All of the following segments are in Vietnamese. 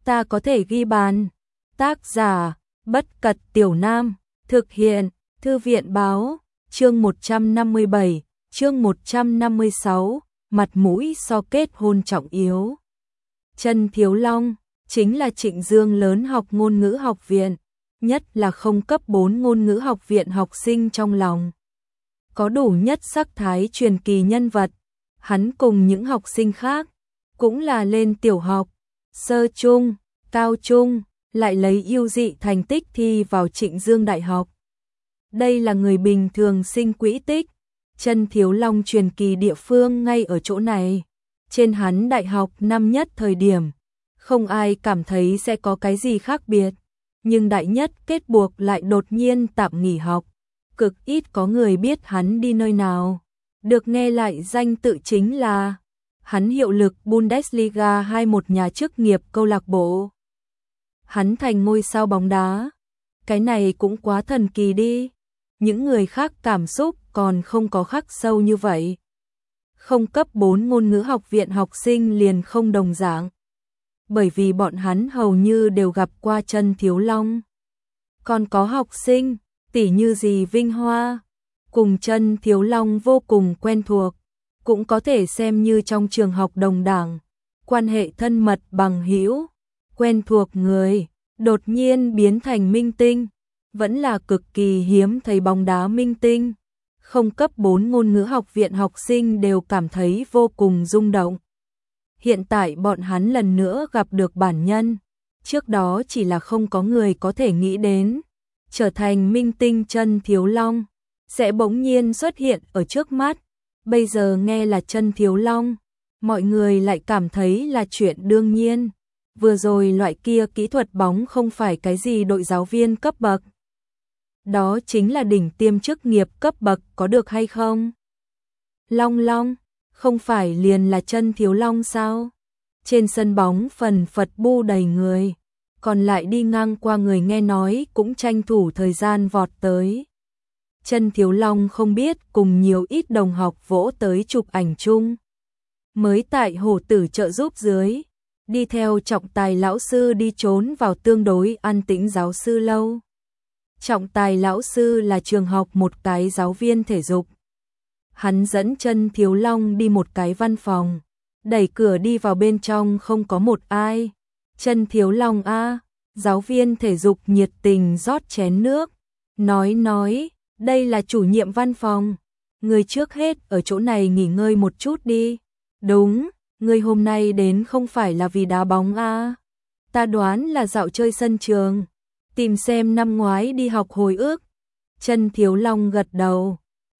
ta có thể ghi bàn. Tác giả, Bất Cật Tiểu Nam, thực hiện, Thư viện báo, chương 157, chương 156, mặt mũi so kết hôn trọng yếu. Trần Thiếu Long, chính là Trịnh Dương lớn học ngôn ngữ học viện, nhất là không cấp 4 ngôn ngữ học viện học sinh trong lòng. Có đủ nhất sắc thái truyền kỳ nhân vật, hắn cùng những học sinh khác, cũng là lên tiểu học, sơ trung, cao trung, lại lấy ưu dị thành tích thi vào Trịnh Dương Đại học. Đây là người bình thường sinh quỹ tích, Trần Thiếu Long truyền kỳ địa phương ngay ở chỗ này. Trên hắn đại học năm nhất thời điểm, không ai cảm thấy sẽ có cái gì khác biệt, nhưng đại nhất kết buộc lại đột nhiên tạm nghỉ học. Cực ít có người biết hắn đi nơi nào. Được nghe lại danh tự chính là hắn hiệu lực Bundesliga 2, một nhà chức nghiệp câu lạc bộ. Hắn thành ngôi sao bóng đá. Cái này cũng quá thần kỳ đi. Những người khác cảm xúc còn không có khắc sâu như vậy. Không cấp 4 ngôn ngữ học viện học sinh liền không đồng dạng. Bởi vì bọn hắn hầu như đều gặp qua Trần Thiếu Long. Còn có học sinh, tỉ như gì Vinh Hoa, cùng Trần Thiếu Long vô cùng quen thuộc, cũng có thể xem như trong trường học đồng đảng, quan hệ thân mật bằng hữu, quen thuộc người, đột nhiên biến thành minh tinh, vẫn là cực kỳ hiếm thấy bóng đá minh tinh. Không cấp 4 ngôn ngữ học viện học sinh đều cảm thấy vô cùng rung động. Hiện tại bọn hắn lần nữa gặp được bản nhân, trước đó chỉ là không có người có thể nghĩ đến, trở thành minh tinh Trần Thiếu Long, sẽ bỗng nhiên xuất hiện ở trước mắt. Bây giờ nghe là Trần Thiếu Long, mọi người lại cảm thấy là chuyện đương nhiên. Vừa rồi loại kia kỹ thuật bóng không phải cái gì đội giáo viên cấp bậc. Đó chính là đỉnh tiêm chức nghiệp cấp bậc, có được hay không? Long Long, không phải liền là Trần Thiếu Long sao? Trên sân bóng phần phật bu đầy người, còn lại đi ngang qua người nghe nói cũng tranh thủ thời gian vọt tới. Trần Thiếu Long không biết cùng nhiều ít đồng học vỗ tới chụp ảnh chung. Mới tại Hổ Tử trợ giúp dưới, đi theo trọng tài lão sư đi trốn vào tương đối an tĩnh giáo sư lâu. Trọng tài lão sư là trường học một cái giáo viên thể dục. Hắn dẫn Trần Thiếu Long đi một cái văn phòng, đẩy cửa đi vào, bên trong không có một ai. Trần Thiếu Long a, giáo viên thể dục nhiệt tình rót chén nước, nói, đây là chủ nhiệm văn phòng, người trước hết ở chỗ này nghỉ ngơi một chút đi. Đúng, người hôm nay đến không phải là vì đá bóng a? Ta đoán là dạo chơi sân trường, tìm xem năm ngoái đi học hồi ức. Trần Thiếu Long gật đầu,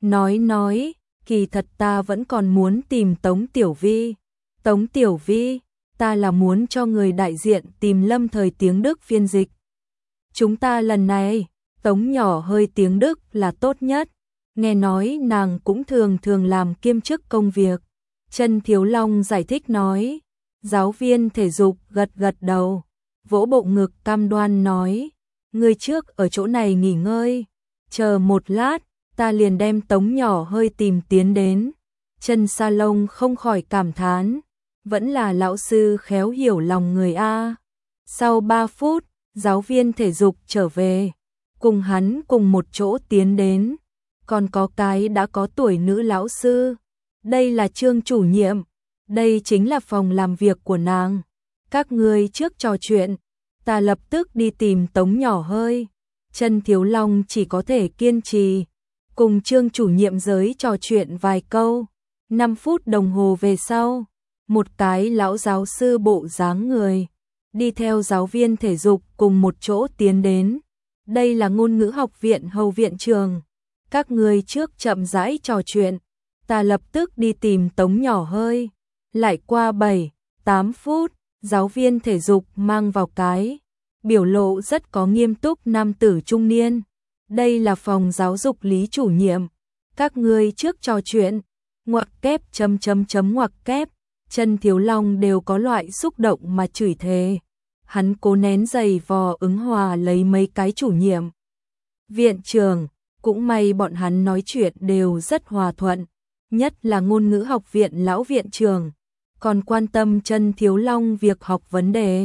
nói, kỳ thật ta vẫn còn muốn tìm Tống Tiểu Vi. Tống Tiểu Vi, ta là muốn cho người đại diện tìm lâm thời tiếng Đức phiên dịch. Chúng ta lần này, Tống nhỏ hơi tiếng Đức là tốt nhất. Nghe nói nàng cũng thường làm kiêm chức công việc. Trần Thiếu Long giải thích nói. Giáo viên thể dục gật đầu, vỗ bộ ngực cam đoan nói. Người trước ở chỗ này nghỉ ngơi, chờ một lát, ta liền đem Tống nhỏ hơi tìm tiến đến. Trần Sa Lông không khỏi cảm thán, vẫn là lão sư khéo hiểu lòng người a. Sau 3 phút, giáo viên thể dục trở về, cùng hắn cùng một chỗ tiến đến. Còn có cái đã có tuổi nữ lão sư, đây là Trương chủ nhiệm, đây chính là phòng làm việc của nàng. Các ngươi trước trò chuyện, ta lập tức đi tìm Tống nhỏ hơi. Trần Thiếu Long chỉ có thể kiên trì, cùng Trương chủ nhiệm giới trò chuyện vài câu. 5 phút đồng hồ về sau, một cái lão giáo sư bộ dáng người, đi theo giáo viên thể dục cùng một chỗ tiến đến. Đây là ngôn ngữ học viện hầu viện trường. Các ngươi trước chậm rãi trò chuyện, ta lập tức đi tìm Tống nhỏ hơi. Lại qua 7-8 phút, giáo viên thể dục mang vào cái biểu lộ rất có nghiêm túc nam tử trung niên. Đây là phòng giáo dục Lý chủ nhiệm. Các ngươi trước trò chuyện. Ngoặc kép ngoặc kép. Trần Thiếu Long đều có loại xúc động mà chửi thề. Hắn cố nén giày vò ứng hòa lấy mấy cái chủ nhiệm. Viện trưởng, cũng may bọn hắn nói chuyện đều rất hòa thuận. Nhất là ngôn ngữ học viện lão viện trưởng, còn quan tâm Trần Thiếu Long việc học vấn đề.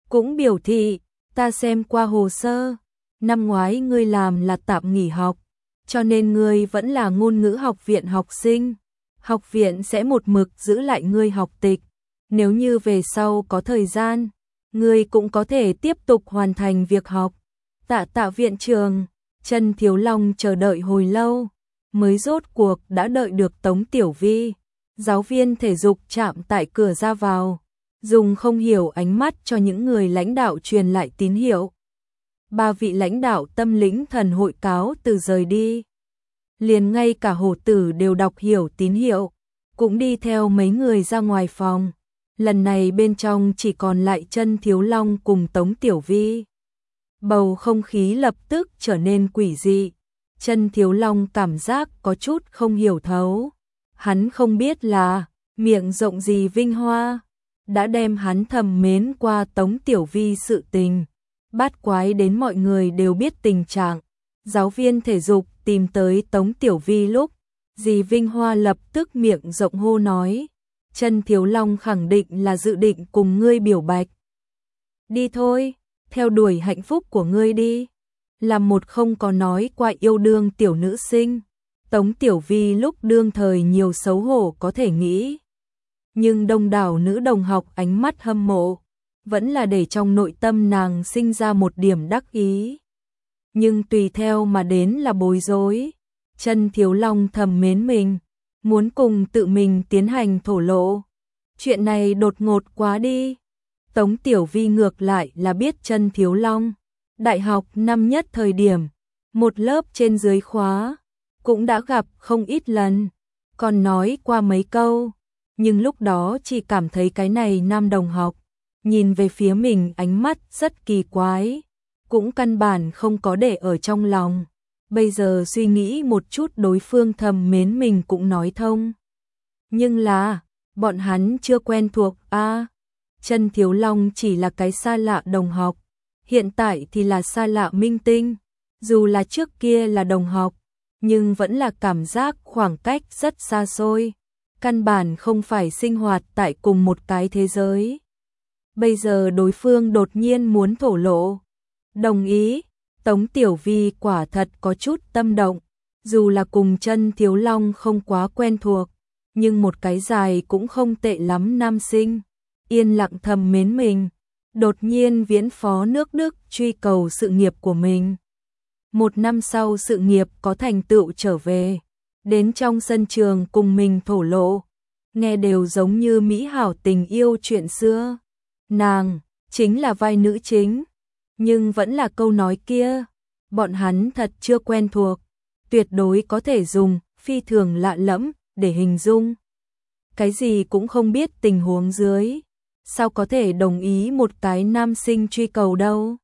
cũng biểu thị, ta xem qua hồ sơ, năm ngoái ngươi làm là tạm nghỉ học, cho nên ngươi vẫn là ngôn ngữ học viện học sinh. Học viện sẽ một mực giữ lại ngươi học tịch, nếu như về sau có thời gian, ngươi cũng có thể tiếp tục hoàn thành việc học. Tạ viện trường, Trần Thiếu Long chờ đợi hồi lâu, mới rốt cuộc đã đợi được Tống Tiểu Vi. Giáo viên thể dục chạm tại cửa ra vào, dùng không hiểu ánh mắt cho những người lãnh đạo truyền lại tín hiệu. Ba vị lãnh đạo tâm lĩnh thần hội cáo từ rời đi. Liền ngay cả Hổ Tử đều đọc hiểu tín hiệu, cũng đi theo mấy người ra ngoài phòng. Lần này bên trong chỉ còn lại Trần Thiếu Long cùng Tống Tiểu Vi. Bầu không khí lập tức trở nên quỷ dị. Trần Thiếu Long cảm giác có chút không hiểu thấu. Hắn không biết là miệng rộng gì Vinh Hoa đã đem hắn thầm mến qua Tống Tiểu Vi sự tình. Bát quái đến mọi người đều biết tình trạng. Giáo viên thể dục tìm tới Tống Tiểu Vi lúc, dì Vinh Hoa lập tức miệng rộng hô nói, Trần Thiếu Long khẳng định là dự định cùng ngươi biểu bạch. Đi thôi, theo đuổi hạnh phúc của ngươi đi. Làm một không có nói qua yêu đương tiểu nữ sinh. Tống Tiểu Vi lúc đương thời nhiều xấu hổ có thể nghĩ. Nhưng đông đảo nữ đồng học ánh mắt hâm mộ, vẫn là để trong nội tâm nàng sinh ra một điểm đắc ý. Nhưng tùy theo mà đến là bối rối. Trần Thiếu Long thầm mến mình, muốn cùng tự mình tiến hành thổ lộ. Chuyện này đột ngột quá đi. Tống Tiểu Vi ngược lại là biết Trần Thiếu Long. Đại học năm nhất thời điểm, một lớp trên dưới khóa, cũng đã gặp không ít lần, còn nói qua mấy câu. Nhưng lúc đó chỉ cảm thấy cái này nam đồng học, nhìn về phía mình ánh mắt rất kỳ quái, cũng căn bản không có để ở trong lòng. Bây giờ suy nghĩ một chút đối phương thầm mến mình cũng nói thông. Nhưng là, bọn hắn chưa quen thuộc a. Trần Thiếu Long chỉ là cái xa lạ đồng học, hiện tại thì là xa lạ minh tinh. Dù là trước kia là đồng học, nhưng vẫn là cảm giác khoảng cách rất xa xôi. Căn bản không phải sinh hoạt tại cùng một cái thế giới. Bây giờ đối phương đột nhiên muốn thổ lộ. Đồng ý, Tống Tiểu Vi quả thật có chút tâm động. Dù là cùng Trần Thiếu Long không quá quen thuộc, nhưng một cái dài cũng không tệ lắm nam sinh. Yên lặng thầm mến mình, đột nhiên viễn phó nước Đức truy cầu sự nghiệp của mình. Một năm sau sự nghiệp có thành tựu trở về, đến trong sân trường cùng mình thổ lộ, nghe đều giống như mỹ hảo tình yêu chuyện xưa. Nàng chính là vai nữ chính, nhưng vẫn là câu nói kia, bọn hắn thật chưa quen thuộc, tuyệt đối có thể dùng phi thường lạ lẫm để hình dung. Cái gì cũng không biết tình huống dưới, sao có thể đồng ý một cái nam sinh truy cầu đâu.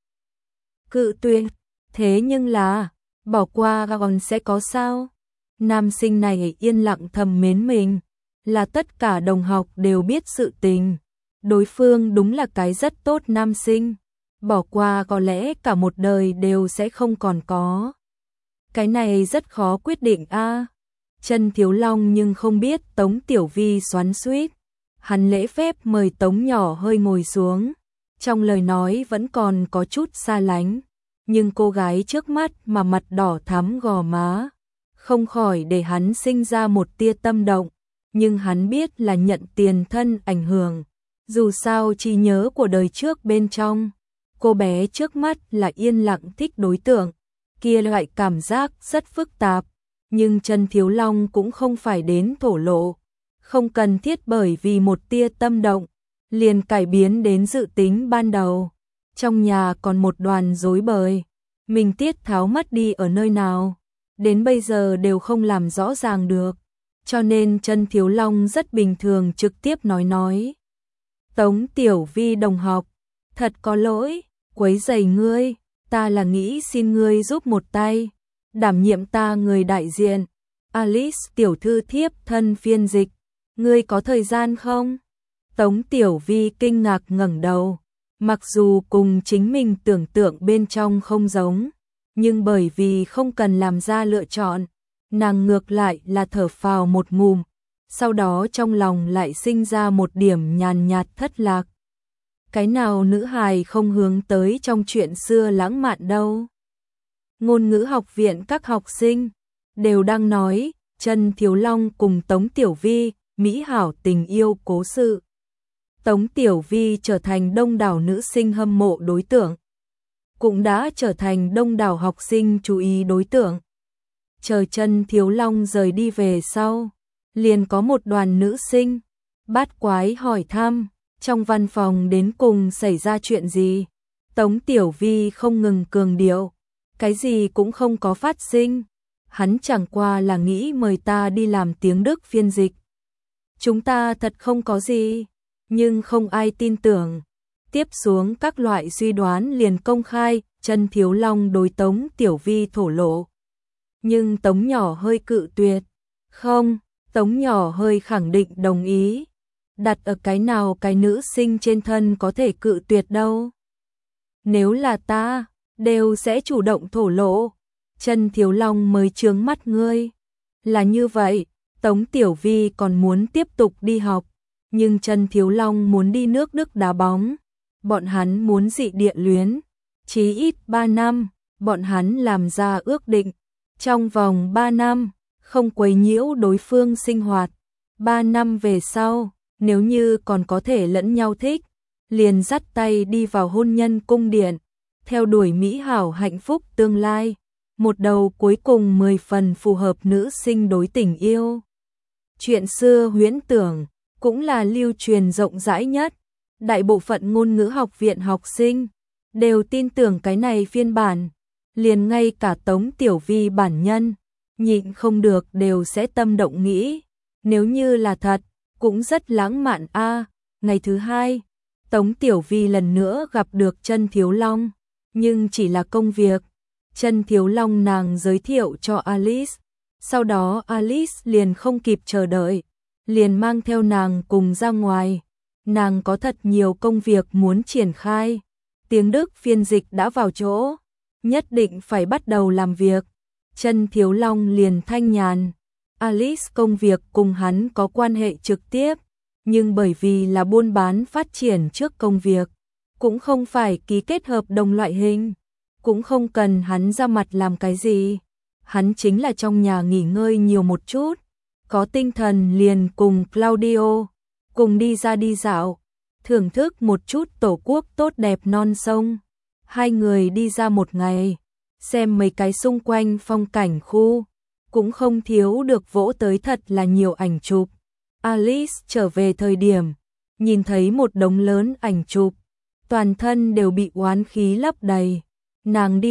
Cự tuyệt, thế nhưng là, bỏ qua còn sẽ có sao? Nam sinh này yên lặng thầm mến mình, là tất cả đồng học đều biết sự tình. Đối phương đúng là cái rất tốt nam sinh, bỏ qua có lẽ cả một đời đều sẽ không còn có. Cái này rất khó quyết định a. Trần Thiếu Long nhưng không biết Tống Tiểu Vi xoắn xuýt. Hắn lễ phép mời Tống nhỏ hơi ngồi xuống. Trong lời nói vẫn còn có chút xa lánh, nhưng cô gái trước mắt mà mặt đỏ thắm gò má, không khỏi để hắn sinh ra một tia tâm động. Nhưng hắn biết là nhận tiền thân ảnh hưởng. Dù sao trí nhớ của đời trước bên trong, cô bé trước mắt là yên lặng thích đối tượng. Kia loại cảm giác rất phức tạp. Nhưng Trần Thiếu Long cũng không phải đến thổ lộ. Không cần thiết bởi vì một tia tâm động, liền cải biến đến dự tính ban đầu. Trong nhà còn một đoàn rối bời, mình Tiết Tháo mất đi ở nơi nào, đến bây giờ đều không làm rõ ràng được. Cho nên Trần Thiếu Long rất bình thường trực tiếp nói. Tống Tiểu Vi đồng học, thật có lỗi, quấy rầy ngươi, ta là nghĩ xin ngươi giúp một tay, đảm nhiệm ta người đại diện. Alice tiểu thư thiếp thân phiên dịch, ngươi có thời gian không? Tống Tiểu Vi kinh ngạc ngẩng đầu, mặc dù cùng chính mình tưởng tượng bên trong không giống, nhưng bởi vì không cần làm ra lựa chọn, nàng ngược lại là thở phào một ngụm, sau đó trong lòng lại sinh ra một điểm nhàn nhạt thất lạc. cái nào nữ hài không hướng tới trong chuyện xưa lãng mạn đâu. Ngôn ngữ học viện các học sinh đều đang nói Chân Thiếu Long cùng Tống Tiểu Vi mỹ hảo tình yêu cố sự. Tống Tiểu Vi trở thành đông đảo nữ sinh hâm mộ đối tượng, cũng đã trở thành đông đảo học sinh chú ý đối tượng. Chờ Chân Thiếu Long rời đi về sau, liền có một đoàn nữ sinh bát quái hỏi thăm, trong văn phòng đến cùng xảy ra chuyện gì. Tống Tiểu Vi không ngừng cường điệu, cái gì cũng không có phát sinh, hắn chẳng qua là nghĩ mời ta đi làm tiếng Đức phiên dịch. Chúng ta thật không có gì, nhưng không ai tin tưởng. Tiếp xuống các loại suy đoán liền công khai, Chân Thiếu Long đối Tống Tiểu Vi thổ lộ. Nhưng Tống nhỏ hơi cự tuyệt. Không, Tống nhỏ hơi khẳng định đồng ý. Đặt ở cái nào cái nữ sinh trên thân có thể cự tuyệt đâu. Nếu là ta, đều sẽ chủ động thổ lộ. Chân Thiếu Long mới chướng mắt ngươi. Là như vậy, Tống Tiểu Vi còn muốn tiếp tục đi học, nhưng Chân Thiếu Long muốn đi nước Đức đá bóng. Bọn hắn muốn dị địa luyến, chí ít 3 năm, bọn hắn làm ra ước định. Trong vòng 3 năm, không quấy nhiễu đối phương sinh hoạt. 3 năm về sau, nếu như còn có thể lẫn nhau thích, liền dắt tay đi vào hôn nhân cung điện, theo đuổi mỹ hảo hạnh phúc tương lai. Một đầu cuối cùng 10 phần phù hợp nữ sinh đối tình yêu. Chuyện xưa huyễn tưởng, cũng là lưu truyền rộng rãi nhất. Đại bộ phận ngôn ngữ học viện học sinh đều tin tưởng cái này phiên bản. Liền ngay cả Tống Tiểu Vi bản nhân, nhịn không được đều sẽ tâm động nghĩ. Nếu như là thật, cũng rất lãng mạn a. Ngày thứ hai, Tống Tiểu Vi lần nữa gặp được Chân Thiếu Long, nhưng chỉ là công việc. Chân Thiếu Long nàng giới thiệu cho Alice, sau đó Alice liền không kịp chờ đợi, liền mang theo nàng cùng ra ngoài. Nàng có thật nhiều công việc muốn triển khai, tiếng Đức phiên dịch đã vào chỗ, nhất định phải bắt đầu làm việc. Chân Thiếu Long liền thanh nhàn. Alice công việc cùng hắn có quan hệ trực tiếp, nhưng bởi vì là buôn bán phát triển trước công việc, cũng không phải ký kết hợp đồng loại hình, cũng không cần hắn ra mặt làm cái gì. Hắn chính là trong nhà nghỉ ngơi nhiều một chút, có tinh thần liền cùng Claudio cùng đi ra đi dạo, thưởng thức một chút tổ quốc tốt đẹp non sông. Hai người đi ra một ngày, xem mấy cái xung quanh phong cảnh khu, cũng không thiếu được vỗ tới thật là nhiều ảnh chụp. Alice trở về thời điểm, nhìn thấy một đống lớn ảnh chụp, toàn thân đều bị oán khí lấp đầy. Nàng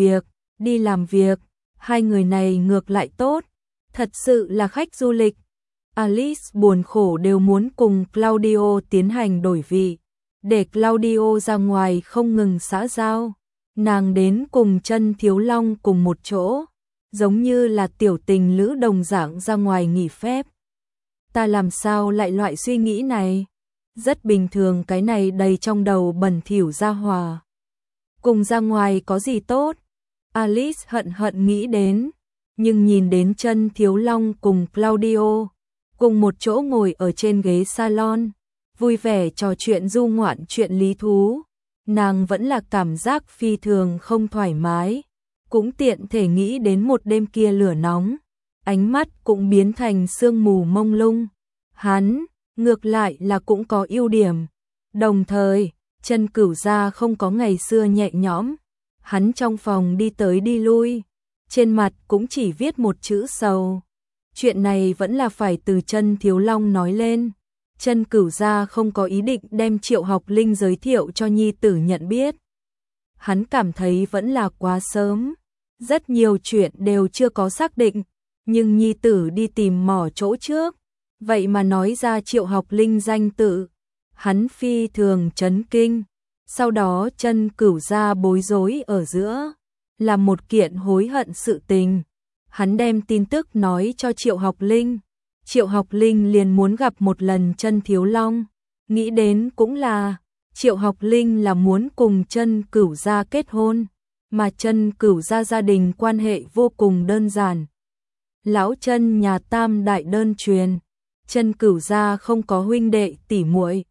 đi làm việc, hai người này ngược lại tốt, thật sự là khách du lịch. Alice buồn khổ đều muốn cùng Claudio tiến hành đổi vị, để Claudio ra ngoài không ngừng xã giao. Nàng đến cùng Chân Thiếu Long cùng một chỗ, giống như là tiểu tình lữ đồng dạng ra ngoài nghỉ phép. Ta làm sao lại loại suy nghĩ này? Rất bình thường, cái này đầy trong đầu bẩn thỉu ra hòa. Cùng ra ngoài có gì tốt? Alice hận hận nghĩ đến, nhưng nhìn đến Chân Thiếu Long cùng Claudio cùng một chỗ ngồi ở trên ghế salon, vui vẻ trò chuyện du ngoạn chuyện lý thú, nàng vẫn là cảm giác phi thường không thoải mái, cũng tiện thể nghĩ đến một đêm kia lửa nóng, ánh mắt cũng biến thành sương mù mông lung. Hắn, ngược lại là cũng có ưu điểm, đồng thời, Chân Cửu gia không có ngày xưa nhẹ nhõm, hắn trong phòng đi tới đi lui, trên mặt cũng chỉ viết một chữ sầu. Chuyện này vẫn là phải từ Chân Thiếu Long nói lên. Chân Cửu gia không có ý định đem Triệu Học Linh giới thiệu cho nhi tử nhận biết. Hắn cảm thấy vẫn là quá sớm, rất nhiều chuyện đều chưa có xác định, nhưng nhi tử đi tìm mỏ chỗ trước, vậy mà nói ra Triệu Học Linh danh tự, hắn phi thường chấn kinh. Sau đó Chân Cửu gia bối rối ở giữa, là một kiện hối hận sự tình. Hắn đem tin tức nói cho Triệu Học Linh. Triệu Học Linh liền muốn gặp một lần Chân Thiếu Long. Nghĩ đến cũng là, Triệu Học Linh là muốn cùng Chân Cửu gia kết hôn, mà Chân Cửu gia gia đình quan hệ vô cùng đơn giản. Lão Chân nhà tam đại đơn truyền, Chân Cửu gia không có huynh đệ tỷ muội,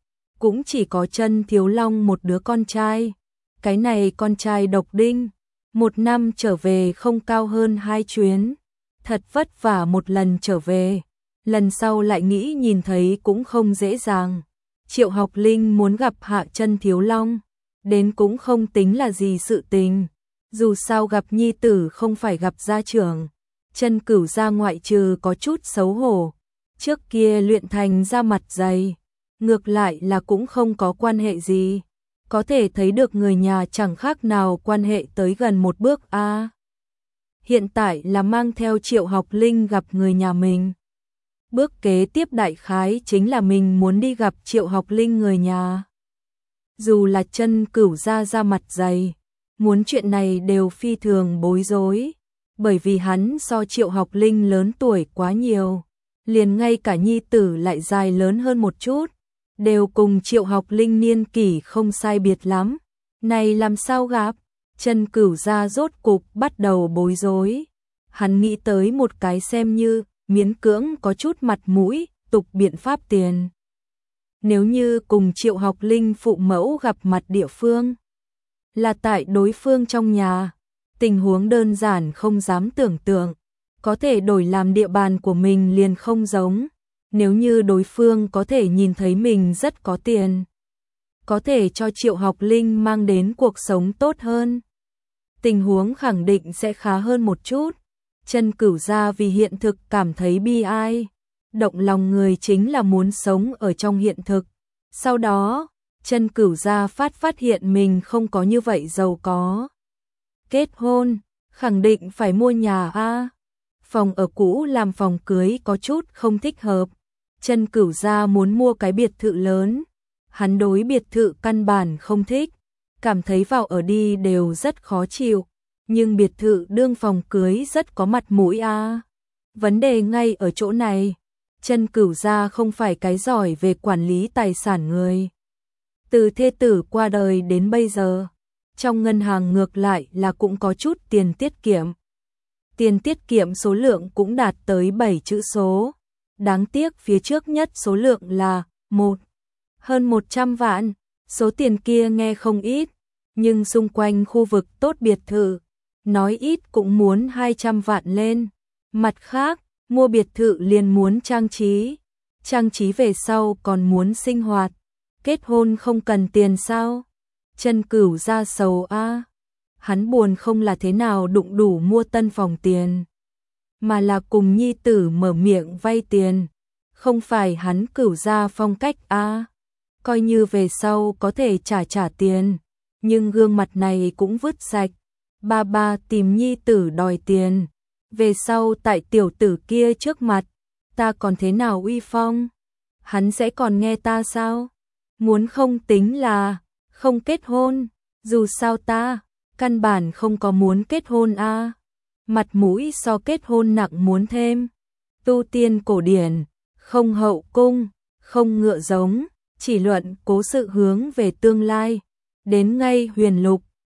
cũng chỉ có Chân Thiếu Long một đứa con trai. Cái này con trai độc đinh, một năm trở về không cao hơn 2 chuyến, thật vất vả một lần trở về, lần sau lại nghĩ nhìn thấy cũng không dễ dàng. Triệu Học Linh muốn gặp hạ Chân Thiếu Long, đến cũng không tính là gì sự tình, dù sao gặp nhi tử không phải gặp gia trưởng. Chân Cửu gia ngoại trừ có chút xấu hổ, trước kia luyện thành ra mặt dày, ngược lại là cũng không có quan hệ gì, có thể thấy được người nhà chẳng khác nào quan hệ tới gần một bước a. Hiện tại là mang theo Triệu Học Linh gặp người nhà mình. Bước kế tiếp đại khái chính là mình muốn đi gặp Triệu Học Linh người nhà. Dù là Chân Cửu gia ra mặt dày, muốn chuyện này đều phi thường bối rối, bởi vì hắn so Triệu Học Linh lớn tuổi quá nhiều, liền ngay cả nhi tử lại dài lớn hơn một chút, đều cùng Triệu Học Linh niên kỷ không sai biệt lắm. Này làm sao gặp? Chân Cửu gia rốt cục bắt đầu bối rối. Hắn nghĩ tới một cái xem như miễn cưỡng có chút mặt mũi, tục biện pháp tiền. Nếu như cùng Triệu Học Linh phụ mẫu gặp mặt địa phương, là tại đối phương trong nhà, tình huống đơn giản không dám tưởng tượng, có thể đổi làm địa bàn của mình liền không giống. Nếu như đối phương có thể nhìn thấy mình rất có tiền, có thể cho Triệu Học Linh mang đến cuộc sống tốt hơn, tình huống khẳng định sẽ khá hơn một chút. Chân Cửu gia vì hiện thực cảm thấy bi ai, động lòng người chính là muốn sống ở trong hiện thực. Sau đó, Chân Cửu gia phát hiện mình không có như vậy giàu có. Kết hôn, khẳng định phải mua nhà a. Phòng ở cũ làm phòng cưới có chút không thích hợp. Chân Cửu gia muốn mua cái biệt thự lớn. Hắn đối biệt thự căn bản không thích, cảm thấy vào ở đi đều rất khó chịu. Nhưng biệt thự đương phòng cưới rất có mặt mũi a. Vấn đề ngay ở chỗ này, Chân Cửu gia không phải cái giỏi về quản lý tài sản người. Từ thê tử qua đời đến bây giờ, trong ngân hàng ngược lại là cũng có chút tiền tiết kiệm. Tiền tiết kiệm số lượng cũng đạt tới 7 chữ số. Đáng tiếc phía trước nhất số lượng là hơn 100 vạn. Số tiền kia nghe không ít, nhưng xung quanh khu vực tốt biệt thự, nói ít cũng muốn 200 vạn lên. Mặt khác, mua biệt thự liền muốn trang trí về sau còn muốn sinh hoạt. Kết hôn không cần tiền sao? Chân Cửu gia sầu a. Hắn buồn không là thế nào đụng đủ mua tân phòng tiền, mà là cùng nhi tử mở miệng vay tiền. Không phải hắn Cửu gia phong cách a. Coi như về sau có thể trả tiền, nhưng gương mặt này cũng vứt sạch. Ba tìm nhi tử đòi tiền, về sau tại tiểu tử kia trước mặt, ta còn thế nào uy phong? Hắn sẽ còn nghe ta sao? Muốn không tính là không kết hôn, dù sao ta căn bản không có muốn kết hôn a. Mặt mũi so kết hôn nặng muốn thêm. Tu tiên cổ điển, không hậu cung, không ngựa giống, chỉ luận cố sự hướng về tương lai. Đến ngay huyền lục,